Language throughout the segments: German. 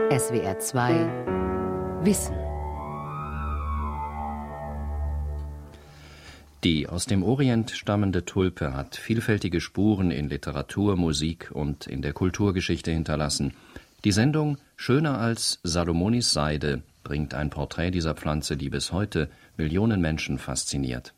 SWR 2 Wissen. Die aus dem Orient stammende Tulpe hat vielfältige Spuren in Literatur, Musik und in der Kulturgeschichte hinterlassen. Die Sendung Schöner als Salomonis Seide bringt ein Porträt dieser Pflanze, die bis heute Millionen Menschen fasziniert.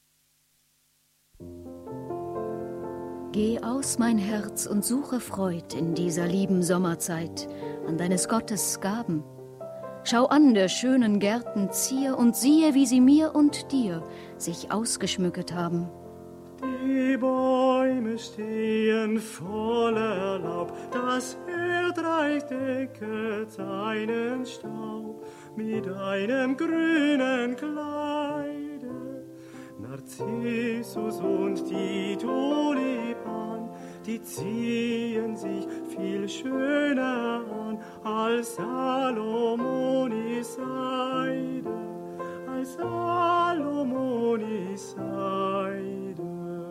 Geh aus, mein Herz, und suche Freud in dieser lieben Sommerzeit an deines Gottes Gaben. Schau an der schönen Gärten Zier und siehe, wie sie mir und dir sich ausgeschmücket haben. Die Bäume stehen voller Laub, das Erdreich decket seinen Staub mit einem grünen Kleide. Narzissus und die Tulipan, die ziehen sich viel schöner an als Salomonis Seide, als Salomonis Seide.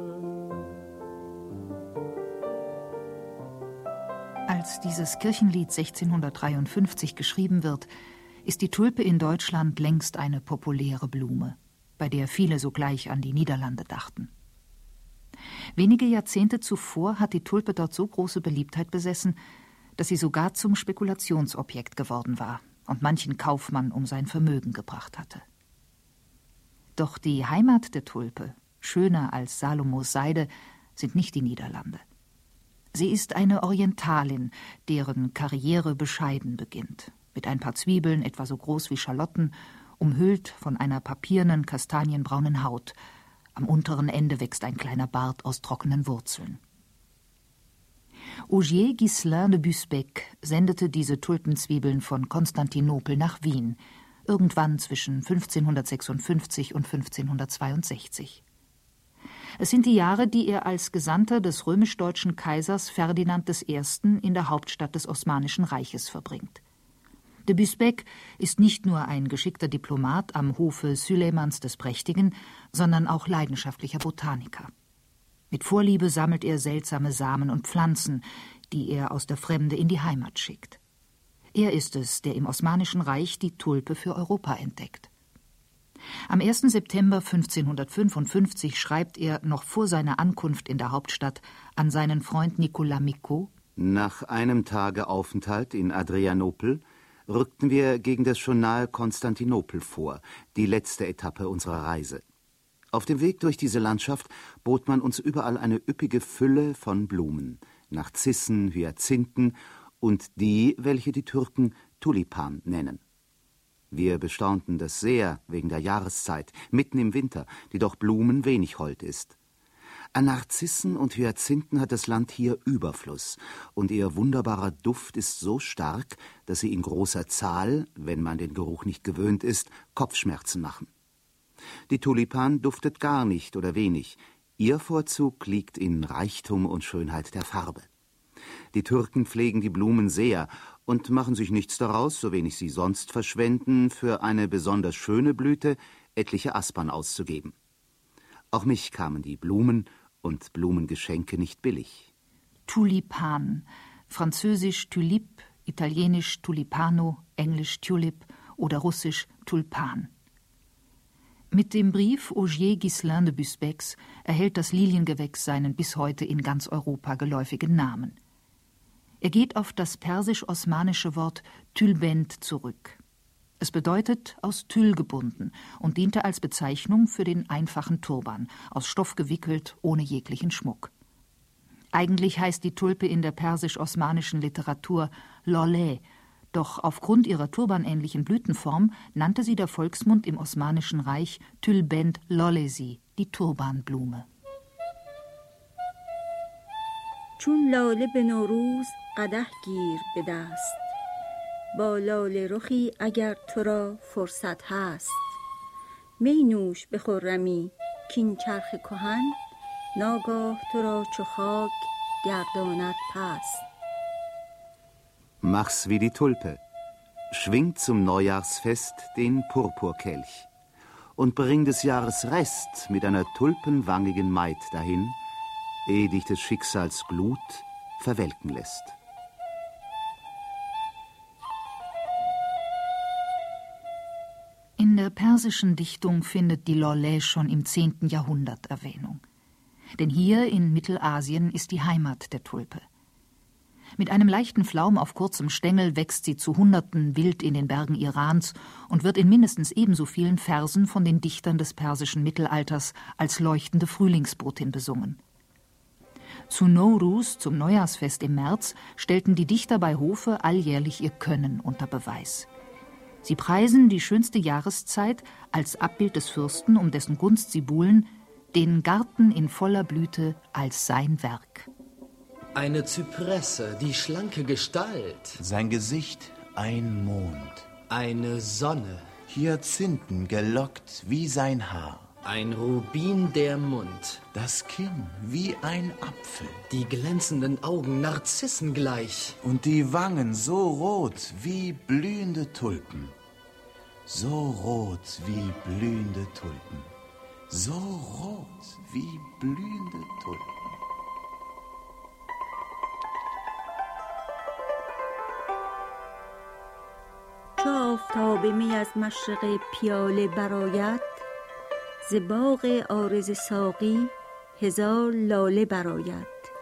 Als dieses Kirchenlied 1653 geschrieben wird, ist die Tulpe in Deutschland längst eine populäre Blume, bei der viele sogleich an die Niederlande dachten. Wenige Jahrzehnte zuvor hat die Tulpe dort so große Beliebtheit besessen, dass sie sogar zum Spekulationsobjekt geworden war und manchen Kaufmann um sein Vermögen gebracht hatte. Doch die Heimat der Tulpe, schöner als Salomos Seide, sind nicht die Niederlande. Sie ist eine Orientalin, deren Karriere bescheiden beginnt, mit ein paar Zwiebeln etwa so groß wie Schalotten, umhüllt von einer papiernen, kastanienbraunen Haut. Am unteren Ende wächst ein kleiner Bart aus trockenen Wurzeln. Ogier Ghislain de Busbecq sendete diese Tulpenzwiebeln von Konstantinopel nach Wien, irgendwann zwischen 1556 und 1562. Es sind die Jahre, die er als Gesandter des römisch-deutschen Kaisers Ferdinand I. in der Hauptstadt des Osmanischen Reiches verbringt. De Busbecq ist nicht nur ein geschickter Diplomat am Hofe Süleymans des Prächtigen, sondern auch leidenschaftlicher Botaniker. Mit Vorliebe sammelt er seltsame Samen und Pflanzen, die er aus der Fremde in die Heimat schickt. Er ist es, der im Osmanischen Reich die Tulpe für Europa entdeckt. Am 1. September 1555 schreibt er noch vor seiner Ankunft in der Hauptstadt an seinen Freund Nicolas Micot: Nach einem Tage Aufenthalt in Adrianopel rückten wir gegen das schon nahe Konstantinopel vor, die letzte Etappe unserer Reise. Auf dem Weg durch diese Landschaft bot man uns überall eine üppige Fülle von Blumen, Narzissen, Hyazinthen und die, welche die Türken Tulipan nennen. Wir bestaunten das sehr wegen der Jahreszeit, mitten im Winter, die doch Blumen wenig hold ist. An Narzissen und Hyazinthen hat das Land hier Überfluss, und ihr wunderbarer Duft ist so stark, dass sie in großer Zahl, wenn man den Geruch nicht gewöhnt ist, Kopfschmerzen machen. Die Tulipan duftet gar nicht oder wenig. Ihr Vorzug liegt in Reichtum und Schönheit der Farbe. Die Türken pflegen die Blumen sehr und machen sich nichts daraus, so wenig sie sonst verschwenden, für eine besonders schöne Blüte etliche Aspern auszugeben. Auch mich kamen die Blumen und Blumengeschenke nicht billig. Tulipan, französisch Tulipe, italienisch Tulipano, englisch Tulip oder russisch Tulpan. Mit dem Brief Ogier Ghislain de Busbecqs erhält das Liliengewächs seinen bis heute in ganz Europa geläufigen Namen. Er geht auf das persisch-osmanische Wort Tülbent zurück. Es bedeutet aus Tüll gebunden und diente als Bezeichnung für den einfachen Turban, aus Stoff gewickelt, ohne jeglichen Schmuck. Eigentlich heißt die Tulpe in der persisch-osmanischen Literatur Loleh, doch aufgrund ihrer turbanähnlichen Blütenform nannte sie der Volksmund im Osmanischen Reich Tülbent Lolesi, die Turbanblume. چون لاله به نوروز قدح گیر به دست با لاله رخی اگر تو را فرصت هست می نوش به خرمی کین چرخ کهن ناگاه تو را چو خاک گرداند پست. Mach's wie die Tulpe, schwing zum Neujahrsfest den Purpurkelch und bring des Jahres Rest mit einer tulpenwangigen Maid dahin, ehe dich des Schicksals Glut verwelken lässt. In der persischen Dichtung findet die Lollet schon im 10. Jahrhundert Erwähnung. Denn hier in Mittelasien ist die Heimat der Tulpe. Mit einem leichten Flaum auf kurzem Stängel wächst sie zu Hunderten wild in den Bergen Irans und wird in mindestens ebenso vielen Versen von den Dichtern des persischen Mittelalters als leuchtende Frühlingsbotin besungen. Zu Nowruz, zum Neujahrsfest im März, stellten die Dichter bei Hofe alljährlich ihr Können unter Beweis. Sie preisen die schönste Jahreszeit als Abbild des Fürsten, um dessen Gunst sie buhlen, den Garten in voller Blüte als sein Werk. Eine Zypresse, die schlanke Gestalt. Sein Gesicht ein Mond. Eine Sonne. Hyazinthen gelockt wie sein Haar. Ein Rubin der Mund. Das Kinn wie ein Apfel. Die glänzenden Augen Narzissen gleich. Und die Wangen so rot wie blühende Tulpen. So rot wie blühende Tulpen. So rot wie blühende Tulpen. چو آفتاب می از مشرق پیاله برآید ز باغ عارض ساقی هزار لاله برآید.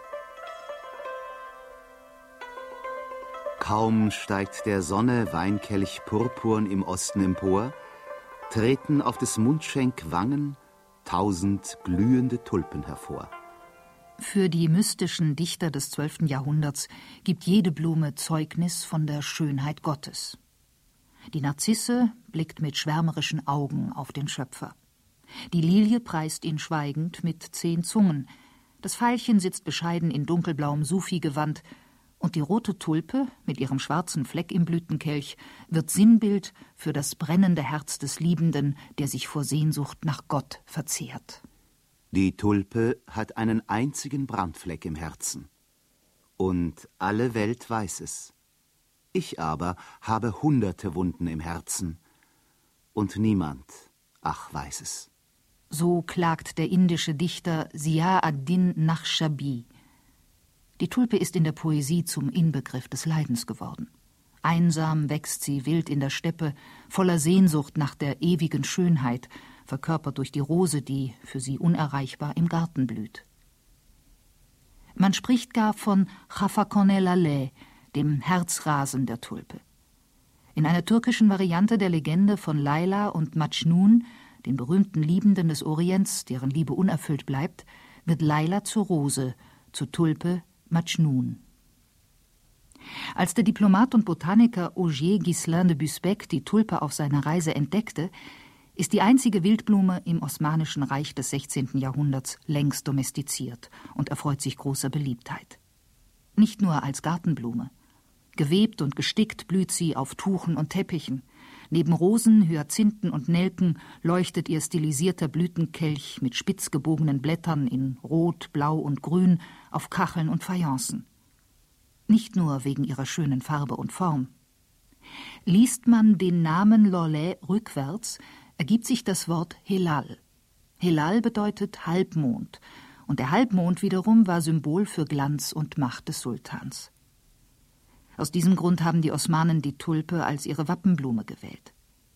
Kaum steigt der Sonne Weinkelch purpurn im Osten empor, treten auf des Mundschenk Wangen 1000 glühende Tulpen hervor. Für die mystischen Dichter des 12. Jahrhunderts gibt jede Blume Zeugnis von der Schönheit Gottes. Die Narzisse blickt mit schwärmerischen Augen auf den Schöpfer. Die Lilie preist ihn schweigend mit 10 Zungen. Das Veilchen sitzt bescheiden in dunkelblauem Sufi-Gewand. Und die rote Tulpe mit ihrem schwarzen Fleck im Blütenkelch wird Sinnbild für das brennende Herz des Liebenden, der sich vor Sehnsucht nach Gott verzehrt. Die Tulpe hat einen einzigen Brandfleck im Herzen. Und alle Welt weiß es. Ich aber habe 100 Wunden im Herzen. Und niemand, ach, weiß es. So klagt der indische Dichter Zia ad-Din Naqshbandi. Die Tulpe ist in der Poesie zum Inbegriff des Leidens geworden. Einsam wächst sie wild in der Steppe, voller Sehnsucht nach der ewigen Schönheit, verkörpert durch die Rose, die, für sie unerreichbar, im Garten blüht. Man spricht gar von Khafakone Laleh, dem Herzrasen der Tulpe. In einer türkischen Variante der Legende von Layla und Majnun, den berühmten Liebenden des Orients, deren Liebe unerfüllt bleibt, wird Layla zur Rose, zur Tulpe Majnun. Als der Diplomat und Botaniker Auger Ghislain de Busbecq die Tulpe auf seiner Reise entdeckte, ist die einzige Wildblume im Osmanischen Reich des 16. Jahrhunderts längst domestiziert und erfreut sich großer Beliebtheit. Nicht nur als Gartenblume. Gewebt und gestickt blüht sie auf Tuchen und Teppichen. Neben Rosen, Hyazinthen und Nelken leuchtet ihr stilisierter Blütenkelch mit spitz gebogenen Blättern in Rot, Blau und Grün auf Kacheln und Fayencen. Nicht nur wegen ihrer schönen Farbe und Form. Liest man den Namen Lollet rückwärts, ergibt sich das Wort Helal. Helal bedeutet Halbmond, und der Halbmond wiederum war Symbol für Glanz und Macht des Sultans. Aus diesem Grund haben die Osmanen die Tulpe als ihre Wappenblume gewählt.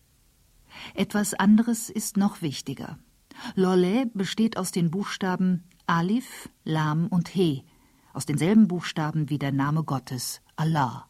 Etwas anderes ist noch wichtiger. Lollet besteht aus den Buchstaben Alif, Lam und He, aus denselben Buchstaben wie der Name Gottes, Allah.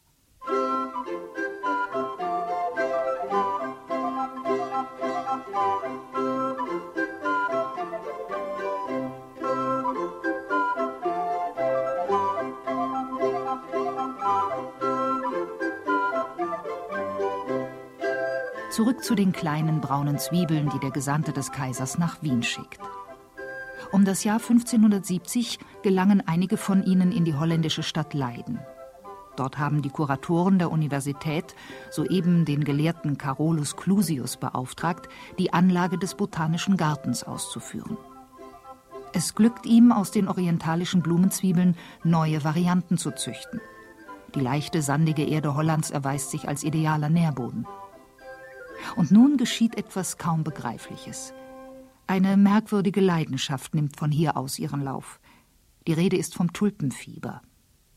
Zurück zu den kleinen braunen Zwiebeln, die der Gesandte des Kaisers nach Wien schickt. Um das Jahr 1570 gelangen einige von ihnen in die holländische Stadt Leiden. Dort haben die Kuratoren der Universität soeben den Gelehrten Carolus Clusius beauftragt, die Anlage des Botanischen Gartens auszuführen. Es glückt ihm, aus den orientalischen Blumenzwiebeln neue Varianten zu züchten. Die leichte, sandige Erde Hollands erweist sich als idealer Nährboden. Und nun geschieht etwas kaum Begreifliches. Eine merkwürdige Leidenschaft nimmt von hier aus ihren Lauf. Die Rede ist vom Tulpenfieber.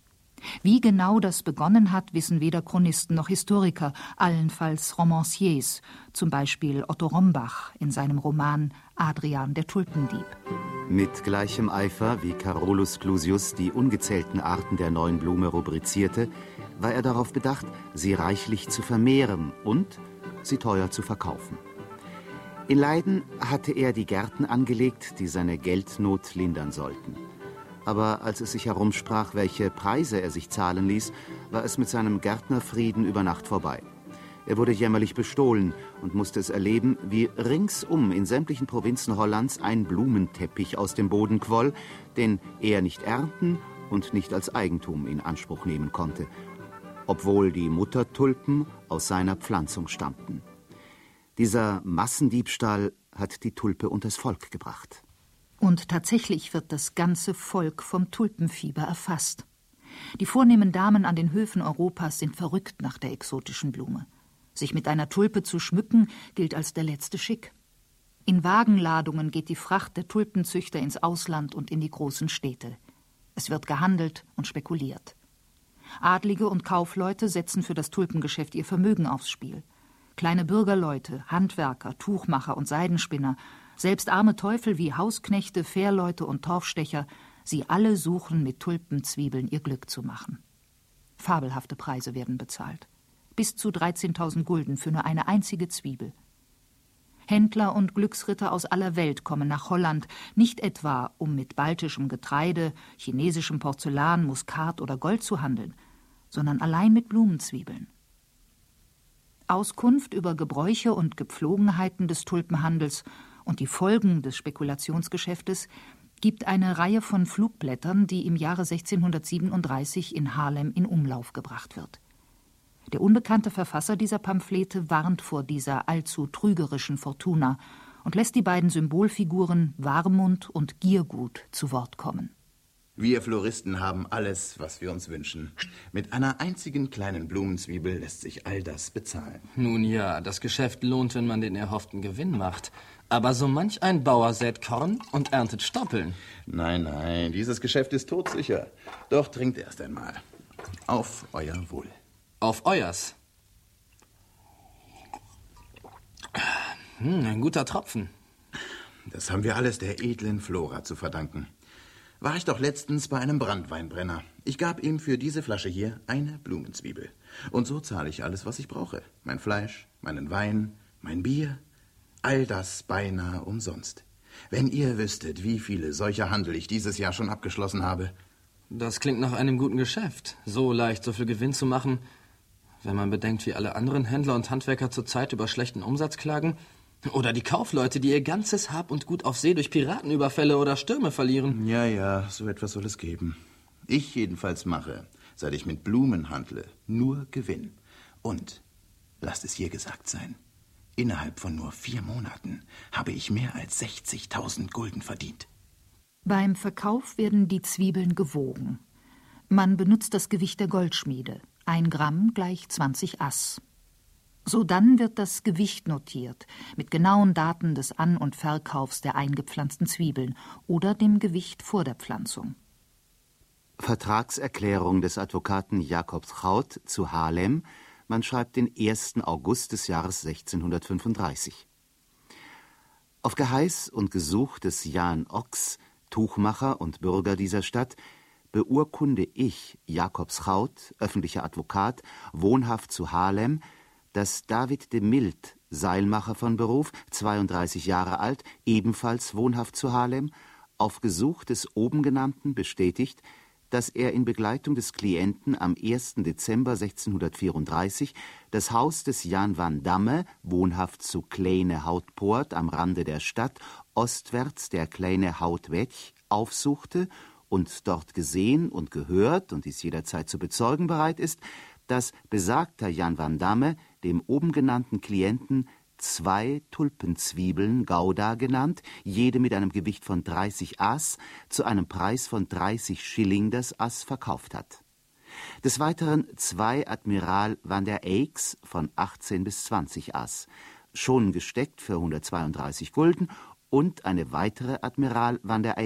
Wie genau das begonnen hat, wissen weder Chronisten noch Historiker, allenfalls Romanciers, zum Beispiel Otto Rombach in seinem Roman Adrian der Tulpendieb. Mit gleichem Eifer, wie Carolus Clusius die ungezählten Arten der neuen Blume rubrizierte, war er darauf bedacht, sie reichlich zu vermehren und sie teuer zu verkaufen. In Leiden hatte er die Gärten angelegt, die seine Geldnot lindern sollten. Aber als es sich herumsprach, welche Preise er sich zahlen ließ, war es mit seinem Gärtnerfrieden über Nacht vorbei. Er wurde jämmerlich bestohlen und musste es erleben, wie ringsum in sämtlichen Provinzen Hollands ein Blumenteppich aus dem Boden quoll, den er nicht ernten und nicht als Eigentum in Anspruch nehmen konnte, obwohl die Muttertulpen aus seiner Pflanzung stammten. Dieser Massendiebstahl hat die Tulpe unters Volk gebracht. Und tatsächlich wird das ganze Volk vom Tulpenfieber erfasst. Die vornehmen Damen an den Höfen Europas sind verrückt nach der exotischen Blume. Sich mit einer Tulpe zu schmücken, gilt als der letzte Schick. In Wagenladungen geht die Fracht der Tulpenzüchter ins Ausland und in die großen Städte. Es wird gehandelt und spekuliert. Adlige und Kaufleute setzen für das Tulpengeschäft ihr Vermögen aufs Spiel. Kleine Bürgerleute, Handwerker, Tuchmacher und Seidenspinner, selbst arme Teufel wie Hausknechte, Fährleute und Torfstecher, sie alle suchen mit Tulpenzwiebeln ihr Glück zu machen. Fabelhafte Preise werden bezahlt. Bis zu 13.000 Gulden für nur eine einzige Zwiebel. Händler und Glücksritter aus aller Welt kommen nach Holland, nicht etwa, um mit baltischem Getreide, chinesischem Porzellan, Muskat oder Gold zu handeln, sondern allein mit Blumenzwiebeln. Auskunft über Gebräuche und Gepflogenheiten des Tulpenhandels und die Folgen des Spekulationsgeschäftes gibt eine Reihe von Flugblättern, die im Jahre 1637 in Haarlem in Umlauf gebracht wird. Der unbekannte Verfasser dieser Pamphlete warnt vor dieser allzu trügerischen Fortuna und lässt die beiden Symbolfiguren Warmund und Giergut zu Wort kommen. Wir Floristen haben alles, was wir uns wünschen. Mit einer einzigen kleinen Blumenzwiebel lässt sich all das bezahlen. Nun ja, das Geschäft lohnt, wenn man den erhofften Gewinn macht. Aber so manch ein Bauer sät Korn und erntet Stoppeln. Nein, dieses Geschäft ist todsicher. Doch trinkt erst einmal. Auf euer Wohl. Auf euers. Ein guter Tropfen. Das haben wir alles der edlen Flora zu verdanken. War ich doch letztens bei einem Branntweinbrenner. Ich gab ihm für diese Flasche hier eine Blumenzwiebel. Und so zahle ich alles, was ich brauche. Mein Fleisch, meinen Wein, mein Bier. All das beinahe umsonst. Wenn ihr wüsstet, wie viele solcher Handel ich dieses Jahr schon abgeschlossen habe. Das klingt nach einem guten Geschäft. So leicht, so viel Gewinn zu machen. Wenn man bedenkt, wie alle anderen Händler und Handwerker zurzeit über schlechten Umsatz klagen. Oder die Kaufleute, die ihr ganzes Hab und Gut auf See durch Piratenüberfälle oder Stürme verlieren. Ja, so etwas soll es geben. Ich jedenfalls mache, seit ich mit Blumen handle, nur Gewinn. Und, lasst es hier gesagt sein, innerhalb von nur 4 Monaten habe ich mehr als 60.000 Gulden verdient. Beim Verkauf werden die Zwiebeln gewogen. Man benutzt das Gewicht der Goldschmiede. 1 Gramm gleich 20 Ass. Sodann wird das Gewicht notiert, mit genauen Daten des An- und Verkaufs der eingepflanzten Zwiebeln oder dem Gewicht vor der Pflanzung. Vertragserklärung des Advokaten Jakob Traut zu Haarlem. Man schreibt den 1. August des Jahres 1635. Auf Geheiß und Gesuch des Jan Ochs, Tuchmacher und Bürger dieser Stadt, beurkunde ich, Jakob Traut, öffentlicher Advokat, wohnhaft zu Haarlem, dass David de Mild, Seilmacher von Beruf, 32 Jahre alt, ebenfalls wohnhaft zu Haarlem, auf Gesuch des oben genannten bestätigt, dass er in Begleitung des Klienten am 1. Dezember 1634 das Haus des Jan van Damme, wohnhaft zu Kleine Houtpoort am Rande der Stadt, ostwärts der Kleine Houtweg, aufsuchte und dort gesehen und gehört und dies jederzeit zu bezeugen bereit ist, dass besagter Jan van Damme dem oben genannten Klienten 2 Tulpenzwiebeln, Gouda genannt, jede mit einem Gewicht von 30 As, zu einem Preis von 30 Schilling das Ass verkauft hat. Des Weiteren 2 Admiral van der Eycks von 18 bis 20 As, schon gesteckt für 132 Gulden, und eine weitere Admiral van der Eyck,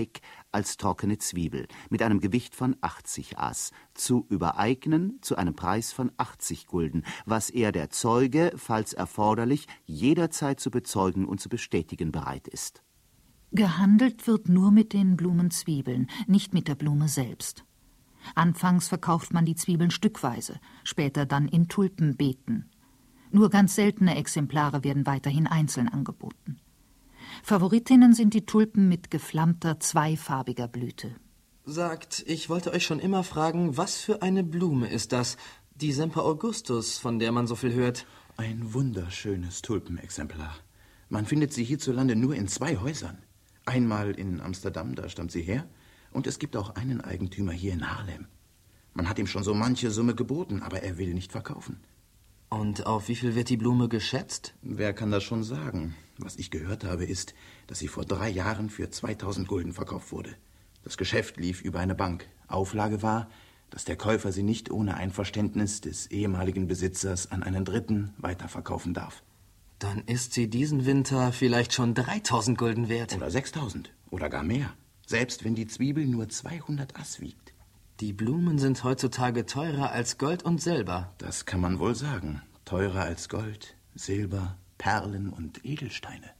als trockene Zwiebel mit einem Gewicht von 80 As, zu übereignen zu einem Preis von 80 Gulden, was er der Zeuge, falls erforderlich, jederzeit zu bezeugen und zu bestätigen bereit ist. Gehandelt wird nur mit den Blumenzwiebeln, nicht mit der Blume selbst. Anfangs verkauft man die Zwiebeln stückweise, später dann in Tulpenbeeten. Nur ganz seltene Exemplare werden weiterhin einzeln angeboten. Favoritinnen sind die Tulpen mit geflammter, zweifarbiger Blüte. Sagt, ich wollte euch schon immer fragen, was für eine Blume ist das? Die Semper Augustus, von der man so viel hört. Ein wunderschönes Tulpenexemplar. Man findet sie hierzulande nur in 2 Häusern. Einmal in Amsterdam, da stammt sie her, und es gibt auch einen Eigentümer hier in Haarlem. Man hat ihm schon so manche Summe geboten, aber er will nicht verkaufen. Und auf wie viel wird die Blume geschätzt? Wer kann das schon sagen? Was ich gehört habe, ist, dass sie vor 3 Jahren für 2000 Gulden verkauft wurde. Das Geschäft lief über eine Bank. Auflage war, dass der Käufer sie nicht ohne Einverständnis des ehemaligen Besitzers an einen Dritten weiterverkaufen darf. Dann ist sie diesen Winter vielleicht schon 3000 Gulden wert. Oder 6000 oder gar mehr. Selbst wenn die Zwiebel nur 200 As wiegt. Die Blumen sind heutzutage teurer als Gold und Silber. Das kann man wohl sagen. Teurer als Gold, Silber, Perlen und Edelsteine.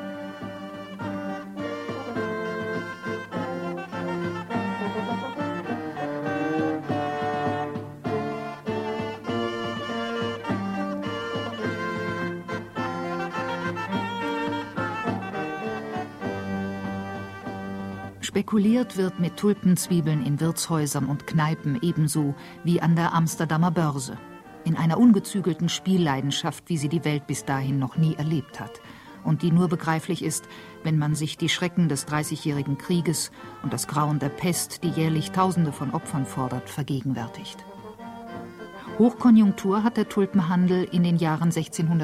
Spekuliert wird mit Tulpenzwiebeln in Wirtshäusern und Kneipen ebenso wie an der Amsterdamer Börse. In einer ungezügelten Spielleidenschaft, wie sie die Welt bis dahin noch nie erlebt hat. Und die nur begreiflich ist, wenn man sich die Schrecken des 30-jährigen Krieges und das Grauen der Pest, die jährlich Tausende von Opfern fordert, vergegenwärtigt. Hochkonjunktur hat der Tulpenhandel in den Jahren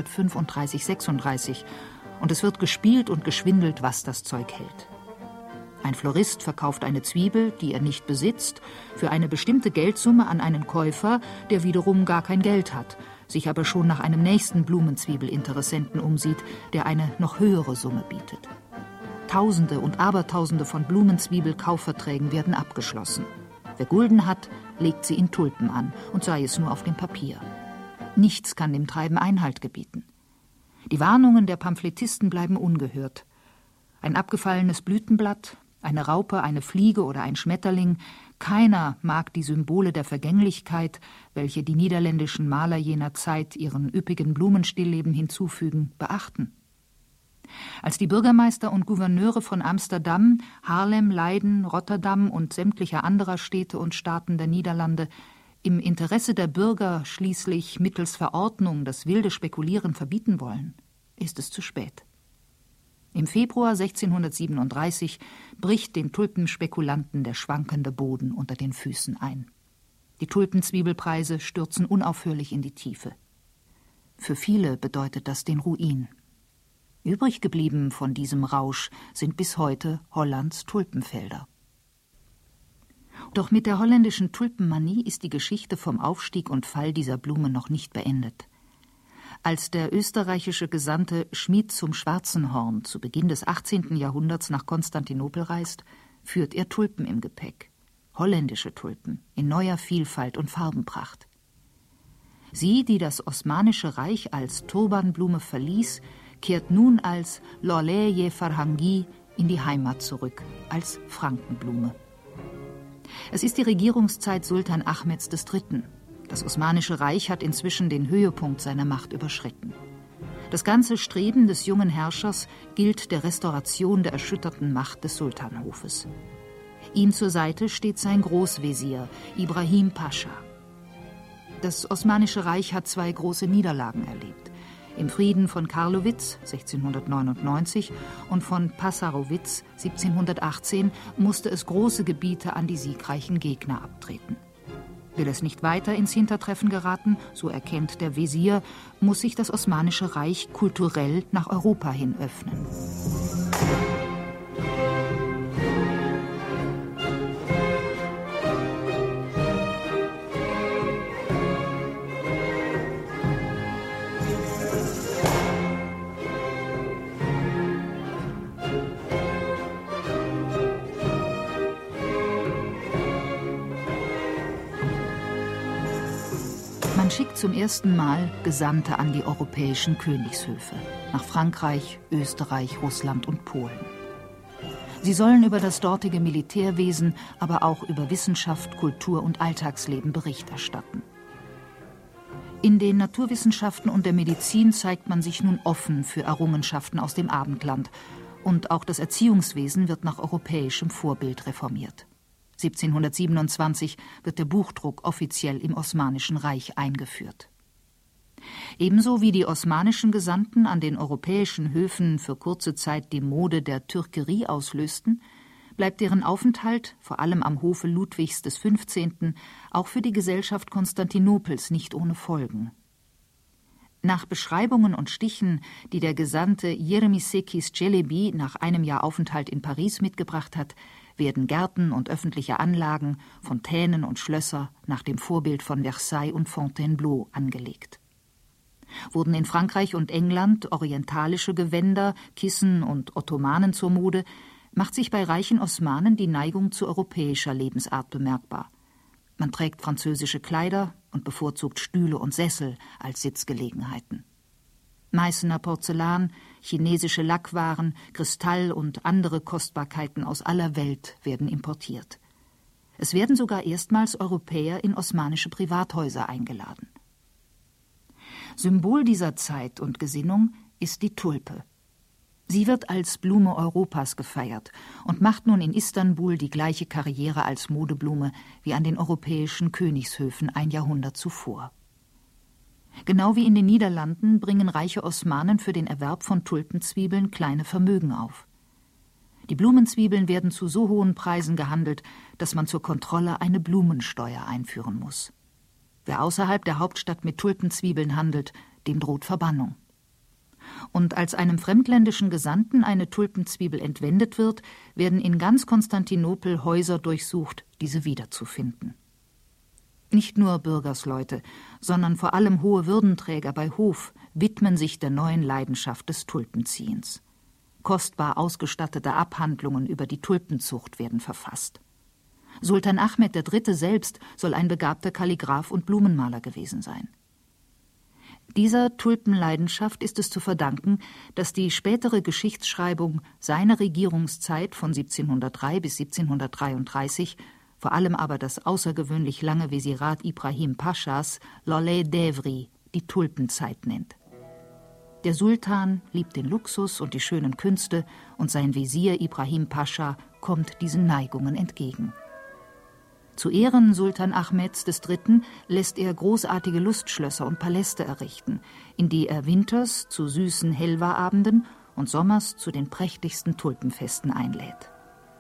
1635/36 und es wird gespielt und geschwindelt, was das Zeug hält. Ein Florist verkauft eine Zwiebel, die er nicht besitzt, für eine bestimmte Geldsumme an einen Käufer, der wiederum gar kein Geld hat, sich aber schon nach einem nächsten Blumenzwiebelinteressenten umsieht, der eine noch höhere Summe bietet. Tausende und Abertausende von Blumenzwiebel-Kaufverträgen werden abgeschlossen. Wer Gulden hat, legt sie in Tulpen an, und sei es nur auf dem Papier. Nichts kann dem Treiben Einhalt gebieten. Die Warnungen der Pamphletisten bleiben ungehört. Ein abgefallenes Blütenblatt, eine Raupe, eine Fliege oder ein Schmetterling, keiner mag die Symbole der Vergänglichkeit, welche die niederländischen Maler jener Zeit ihren üppigen Blumenstillleben hinzufügen, beachten. Als die Bürgermeister und Gouverneure von Amsterdam, Haarlem, Leiden, Rotterdam und sämtlicher anderer Städte und Staaten der Niederlande im Interesse der Bürger schließlich mittels Verordnung das wilde Spekulieren verbieten wollen, ist es zu spät. Im Februar 1637 bricht den Tulpenspekulanten der schwankende Boden unter den Füßen ein. Die Tulpenzwiebelpreise stürzen unaufhörlich in die Tiefe. Für viele bedeutet das den Ruin. Übrig geblieben von diesem Rausch sind bis heute Hollands Tulpenfelder. Doch mit der holländischen Tulpenmanie ist die Geschichte vom Aufstieg und Fall dieser Blume noch nicht beendet. Als der österreichische Gesandte Schmid zum Schwarzenhorn zu Beginn des 18. Jahrhunderts nach Konstantinopel reist, führt er Tulpen im Gepäck. Holländische Tulpen in neuer Vielfalt und Farbenpracht. Sie, die das Osmanische Reich als Turbanblume verließ, kehrt nun als Lorleje Farhangi in die Heimat zurück, als Frankenblume. Es ist die Regierungszeit Sultan Ahmeds III. Das Osmanische Reich hat inzwischen den Höhepunkt seiner Macht überschritten. Das ganze Streben des jungen Herrschers gilt der Restauration der erschütterten Macht des Sultanhofes. Ihm zur Seite steht sein Großwesir, Ibrahim Pascha. Das Osmanische Reich hat 2 große Niederlagen erlebt. Im Frieden von Karlowitz 1699 und von Passarowitz 1718 musste es große Gebiete an die siegreichen Gegner abtreten. Will es nicht weiter ins Hintertreffen geraten, so erkennt der Wesir, muss sich das Osmanische Reich kulturell nach Europa hin öffnen. schickt zum ersten Mal Gesandte an die europäischen Königshöfe, nach Frankreich, Österreich, Russland und Polen. Sie sollen über das dortige Militärwesen, aber auch über Wissenschaft, Kultur und Alltagsleben Bericht erstatten. In den Naturwissenschaften und der Medizin zeigt man sich nun offen für Errungenschaften aus dem Abendland, und auch das Erziehungswesen wird nach europäischem Vorbild reformiert. 1727 wird der Buchdruck offiziell im Osmanischen Reich eingeführt. Ebenso wie die osmanischen Gesandten an den europäischen Höfen für kurze Zeit die Mode der Türkerie auslösten, bleibt deren Aufenthalt, vor allem am Hofe Ludwigs des 15., auch für die Gesellschaft Konstantinopels nicht ohne Folgen. Nach Beschreibungen und Stichen, die der Gesandte Yeremisekis Celebi nach einem Jahr Aufenthalt in Paris mitgebracht hat, werden Gärten und öffentliche Anlagen, Fontänen und Schlösser nach dem Vorbild von Versailles und Fontainebleau angelegt. Wurden in Frankreich und England orientalische Gewänder, Kissen und Ottomanen zur Mode, macht sich bei reichen Osmanen die Neigung zu europäischer Lebensart bemerkbar. Man trägt französische Kleider und bevorzugt Stühle und Sessel als Sitzgelegenheiten. Meißener Porzellan, chinesische Lackwaren, Kristall und andere Kostbarkeiten aus aller Welt werden importiert. Es werden sogar erstmals Europäer in osmanische Privathäuser eingeladen. Symbol dieser Zeit und Gesinnung ist die Tulpe. Sie wird als Blume Europas gefeiert und macht nun in Istanbul die gleiche Karriere als Modeblume wie an den europäischen Königshöfen ein Jahrhundert zuvor. Genau wie in den Niederlanden bringen reiche Osmanen für den Erwerb von Tulpenzwiebeln kleine Vermögen auf. Die Blumenzwiebeln werden zu so hohen Preisen gehandelt, dass man zur Kontrolle eine Blumensteuer einführen muss. Wer außerhalb der Hauptstadt mit Tulpenzwiebeln handelt, dem droht Verbannung. Und als einem fremdländischen Gesandten eine Tulpenzwiebel entwendet wird, werden in ganz Konstantinopel Häuser durchsucht, diese wiederzufinden. Nicht nur Bürgersleute, sondern vor allem hohe Würdenträger bei Hof widmen sich der neuen Leidenschaft des Tulpenziehens. Kostbar ausgestattete Abhandlungen über die Tulpenzucht werden verfasst. Sultan Ahmed III. Selbst soll ein begabter Kalligraph und Blumenmaler gewesen sein. Dieser Tulpenleidenschaft ist es zu verdanken, dass die spätere Geschichtsschreibung seiner Regierungszeit von 1703 bis 1733, vor allem aber das außergewöhnlich lange Wesirat Ibrahim Paschas, Lollet d'Evry, die Tulpenzeit nennt. Der Sultan liebt den Luxus und die schönen Künste und sein Wesir Ibrahim Pascha kommt diesen Neigungen entgegen. Zu Ehren Sultan Ahmeds III. Lässt er großartige Lustschlösser und Paläste errichten, in die er winters zu süßen Helva-Abenden und sommers zu den prächtigsten Tulpenfesten einlädt.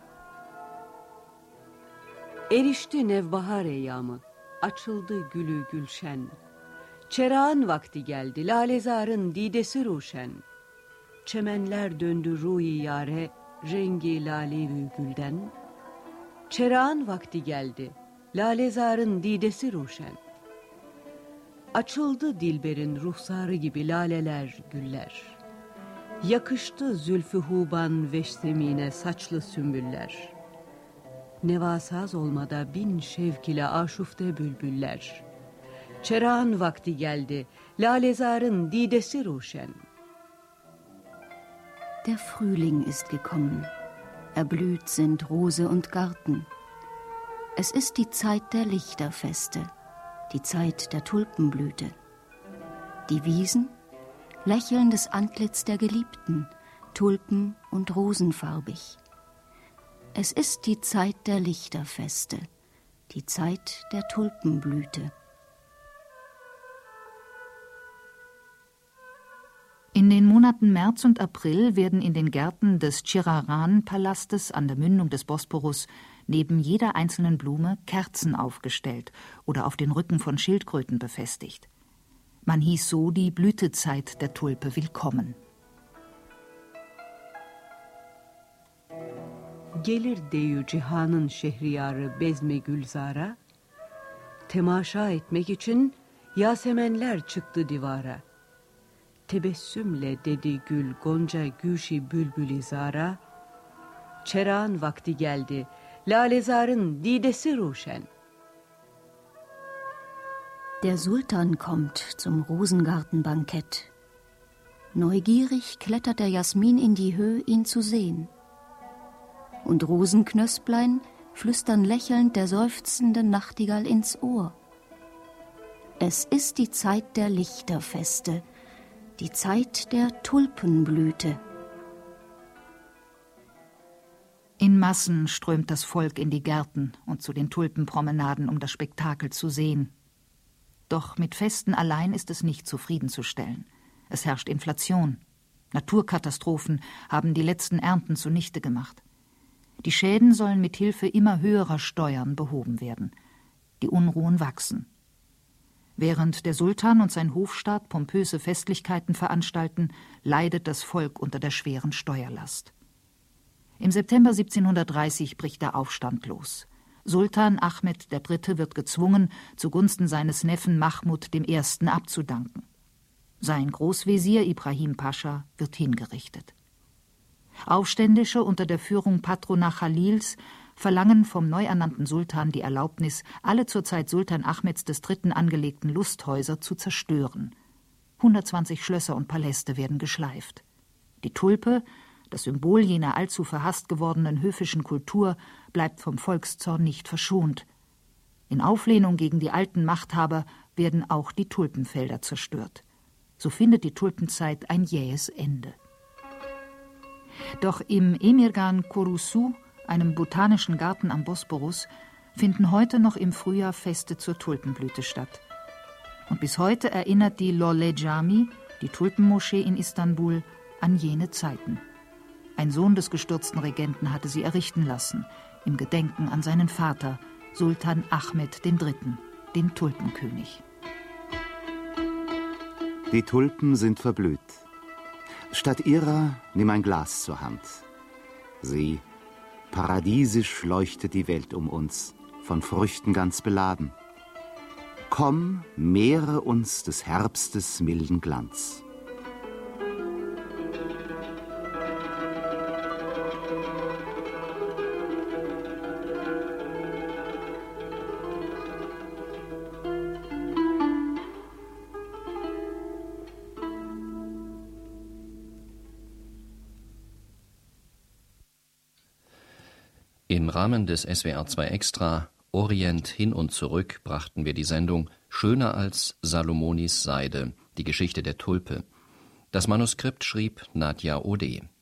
Erişti nevbahar eyyamı, açıldı gülü gülşen. Çerağın vakti geldi, lalezarın didesi ruşen. Çemenler döndü ruhi yare, rengi lalevi gülden. Çerağın vakti geldi, lalezarın didesi ruşen. Açıldı dilberin ruhsarı gibi laleler, güller. Yakıştı zülfü huban veşsemine saçlı sümbüller. Nevasaz olmada bin şevk ile aşufte bülbüller. Çerağın vakti geldi, lalezarın didesi ruşen. Der Frühling ist gekommen. Erblüht sind Rose und Garten. Es ist die Zeit der Lichterfeste, die Zeit der Tulpenblüte. Die Wiesen, lächelndes Antlitz der Geliebten, tulpen- und rosenfarbig. Es ist die Zeit der Lichterfeste, die Zeit der Tulpenblüte. In den Monaten März und April werden in den Gärten des Chiraran-Palastes an der Mündung des Bosporus neben jeder einzelnen Blume Kerzen aufgestellt oder auf den Rücken von Schildkröten befestigt. Man hieß so die Blütezeit der Tulpe willkommen. Gelir deyü cihanın şehriyarı bezme gülzara, temaşa etmek için yasemenler çıktı divara. Tebessümle dedi gül gonca güşi bülbül zara, çerağın vakti geldi, lalezarın didesi ruşen. Der Sultan kommt zum Rosengartenbankett. Neugierig klettert der Jasmin in die Höhe, ihn zu sehen. Und Rosenknösplein flüstern lächelnd der seufzenden Nachtigall ins Ohr. Es ist die Zeit der Lichterfeste, die Zeit der Tulpenblüte. In Massen strömt das Volk in die Gärten und zu den Tulpenpromenaden, um das Spektakel zu sehen. Doch mit Festen allein ist es nicht zufriedenzustellen. Es herrscht Inflation. Naturkatastrophen haben die letzten Ernten zunichte gemacht. Die Schäden sollen mit Hilfe immer höherer Steuern behoben werden. Die Unruhen wachsen. Während der Sultan und sein Hofstaat pompöse Festlichkeiten veranstalten, leidet das Volk unter der schweren Steuerlast. Im September 1730 bricht der Aufstand los. Sultan Ahmed III. Wird gezwungen, zugunsten seines Neffen Mahmud I. abzudanken. Sein Großvezier Ibrahim Pascha wird hingerichtet. Aufständische unter der Führung Patrona Chalils verlangen vom neu ernannten Sultan die Erlaubnis, alle zur Zeit Sultan Ahmeds III. Angelegten Lusthäuser zu zerstören. 120 Schlösser und Paläste werden geschleift. Die Tulpe, das Symbol jener allzu verhasst gewordenen höfischen Kultur, bleibt vom Volkszorn nicht verschont. In Auflehnung gegen die alten Machthaber werden auch die Tulpenfelder zerstört. So findet die Tulpenzeit ein jähes Ende. Doch im Emirgan Kurusu, einem botanischen Garten am Bosporus, finden heute noch im Frühjahr Feste zur Tulpenblüte statt. Und bis heute erinnert die Lole Cami, die Tulpenmoschee in Istanbul, an jene Zeiten. Ein Sohn des gestürzten Regenten hatte sie errichten lassen, im Gedenken an seinen Vater, Sultan Ahmed III., den Tulpenkönig. Die Tulpen sind verblüht. Statt ihrer nimm ein Glas zur Hand. Sieh, paradiesisch leuchtet die Welt um uns, von Früchten ganz beladen. Komm, mehre uns des Herbstes milden Glanz. Im Rahmen des SWR2 Extra Orient hin und zurück brachten wir die Sendung Schöner als Salomonis Seide, die Geschichte der Tulpe. Das Manuskript schrieb Nadja Ode.